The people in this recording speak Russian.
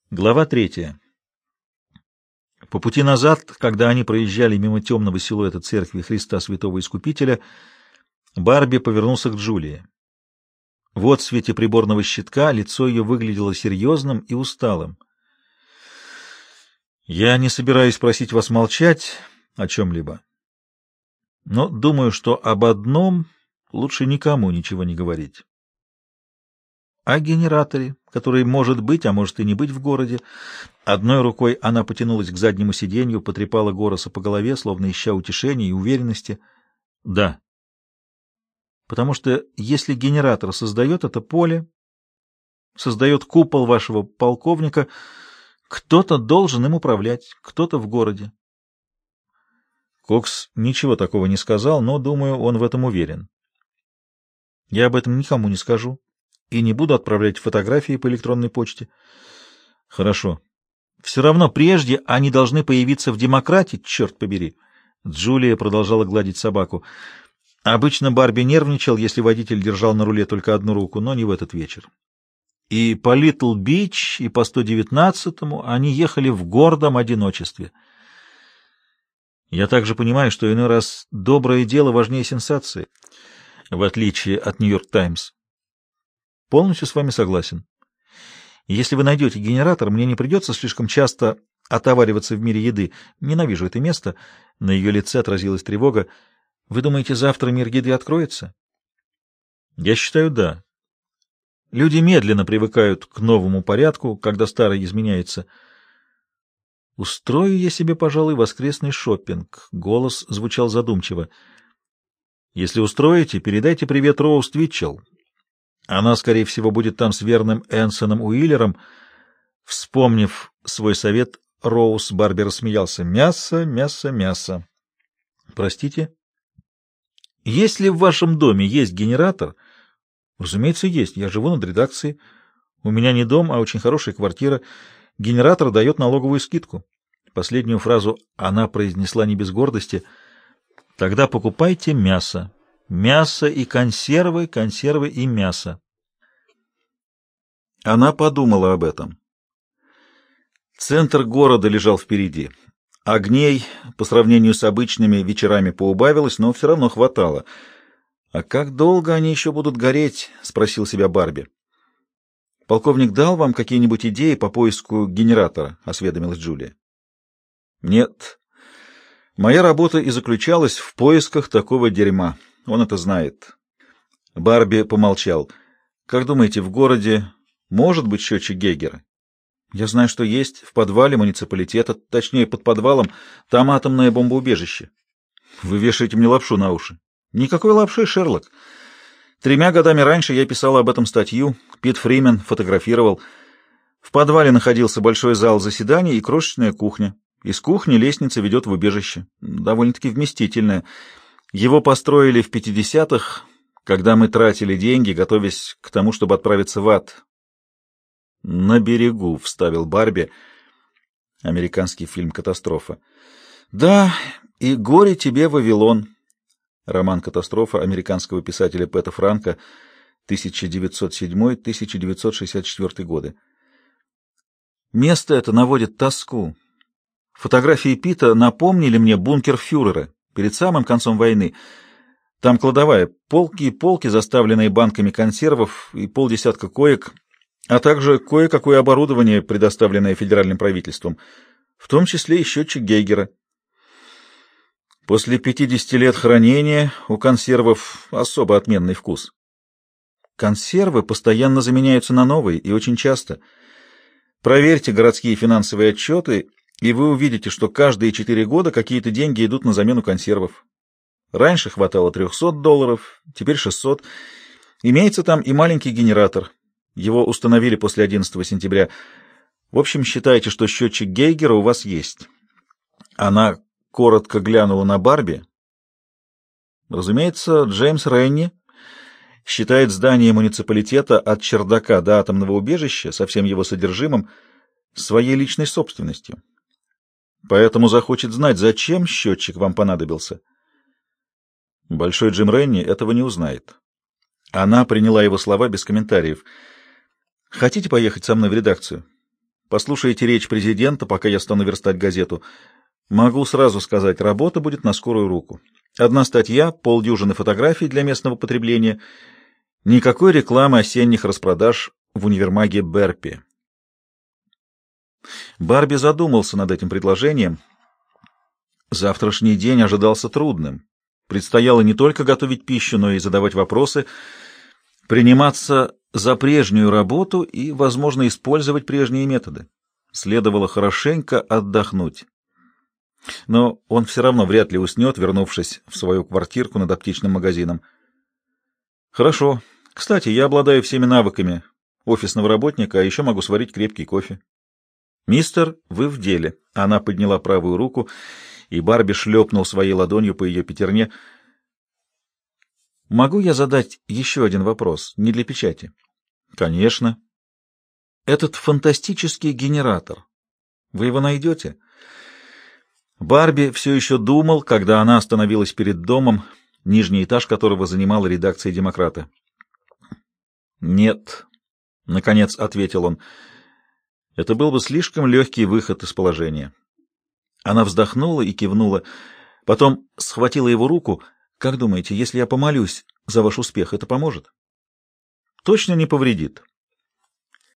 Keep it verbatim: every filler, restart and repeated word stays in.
Глава третья. По пути назад, когда они проезжали мимо темного силуэта церкви Христа Святого Искупителя, Барби повернулся к Джулии. В отсвете приборного щитка лицо ее выглядело серьезным и усталым. «Я не собираюсь просить вас молчать о чем-либо, но думаю, что об одном лучше никому ничего не говорить. О генераторе, который может быть, а может и не быть в городе». Одной рукой она потянулась к заднему сиденью, потрепала Гороса по голове, словно ища утешения и уверенности. «Да. Потому что если генератор создает это поле, создает купол вашего полковника, кто-то должен им управлять, кто-то в городе». Кокс ничего такого не сказал, но, думаю, он в этом уверен. «Я об этом никому не скажу и не буду отправлять фотографии по электронной почте». «Хорошо. Все равно прежде они должны появиться в демократе, черт побери». Джулия продолжала гладить собаку. Обычно Барби нервничал, если водитель держал на руле только одну руку, но не в этот вечер. И по Литл-Бич, и по сто девятнадцатому они ехали в гордом одиночестве. Я также понимаю, что иной раз доброе дело важнее сенсации, в отличие от «Нью-Йорк Таймс». Полностью с вами согласен. Если вы найдете генератор, мне не придется слишком часто отовариваться в мире еды. Ненавижу это место. На ее лице отразилась тревога. Вы думаете, завтра мир еды откроется? Я считаю, да. Люди медленно привыкают к новому порядку, когда старый изменяется. Устрою я себе, пожалуй, воскресный шоппинг. Голос звучал задумчиво. Если устроите, передайте привет Роуз Твитчелл. Она, скорее всего, будет там с верным Энсоном Уиллером. Вспомнив свой совет, Роуз Барби рассмеялся. Мясо, мясо, мясо. Простите? Если в вашем доме есть генератор... Разумеется, есть. Я живу над редакцией. У меня не дом, а очень хорошая квартира. Генератор дает налоговую скидку. Последнюю фразу она произнесла не без гордости. Тогда покупайте мясо. Мясо и консервы, консервы и мясо. Она подумала об этом. Центр города лежал впереди. Огней по сравнению с обычными вечерами поубавилось, но все равно хватало. «А как долго они еще будут гореть?» — спросил себя Барби. «Полковник дал вам какие-нибудь идеи по поиску генератора?» — осведомилась Джулия. «Нет. Моя работа и заключалась в поисках такого дерьма. Он это знает». Барби помолчал. «Как думаете, в городе может быть счетчик Гейгера?» «Я знаю, что есть. В подвале муниципалитета, точнее, под подвалом. Там атомное бомбоубежище». «Вы вешаете мне лапшу на уши». «Никакой лапши, Шерлок. Тремя годами раньше я писал об этом статью. Пит Фримен фотографировал. В подвале находился большой зал заседаний и крошечная кухня. Из кухни лестница ведет в убежище. Довольно-таки вместительная. Его построили в пятидесятых, когда мы тратили деньги, готовясь к тому, чтобы отправиться в ад». «На берегу», — вставил Барби. Американский фильм «Катастрофа». «Да, и горе тебе, Вавилон». Роман «Катастрофа» американского писателя Пэта Франка, тысяча девятьсот седьмой — тысяча девятьсот шестьдесят четвёртый годы. Место это наводит тоску. Фотографии Пита напомнили мне бункер фюрера перед самым концом войны. Там кладовая, полки и полки, заставленные банками консервов, и полдесятка коек, а также кое-какое оборудование, предоставленное федеральным правительством, в том числе и счетчик Гейгера. После пятидесяти лет хранения у консервов особо отменный вкус. Консервы постоянно заменяются на новые, и очень часто. Проверьте городские финансовые отчеты, и вы увидите, что каждые четыре года какие-то деньги идут на замену консервов. Раньше хватало трехсот долларов, теперь шестьсот. Имеется там и маленький генератор. Его установили после одиннадцатого сентября. В общем, считайте, что счетчик Гейгера у вас есть. Она коротко глянула на Барби. Разумеется, Джеймс Ренни считает здание муниципалитета от чердака до атомного убежища со всем его содержимым своей личной собственностью. Поэтому захочет знать, зачем счетчик вам понадобился. Большой Джим Ренни этого не узнает. Она приняла его слова без комментариев. «Хотите поехать со мной в редакцию?» послушаете речь президента, пока я стану верстать газету. Могу сразу сказать, работа будет на скорую руку. Одна статья, полдюжины фотографий для местного потребления, никакой рекламы осенних распродаж в универмаге Берпи. Барби задумался над этим предложением. Завтрашний день ожидался трудным. Предстояло не только готовить пищу, но и задавать вопросы, приниматься за прежнюю работу и, возможно, использовать прежние методы. Следовало хорошенько отдохнуть. Но он все равно вряд ли уснет, вернувшись в свою квартирку над аптечным магазином. Хорошо. Кстати, я обладаю всеми навыками офисного работника, а еще могу сварить крепкий кофе. Мистер, вы в деле. Она подняла правую руку, и Барби шлепнул своей ладонью по ее пятерне. Могу я задать еще один вопрос, не для печати? Конечно. Этот фантастический генератор. Вы его найдете? Барби все еще думал, когда она остановилась перед домом, нижний этаж которого занимала редакция «Демократа». «Нет», — наконец ответил он, — «это был бы слишком легкий выход из положения». Она вздохнула и кивнула, потом схватила его руку. «Как думаете, если я помолюсь за ваш успех, это поможет?» «Точно не повредит.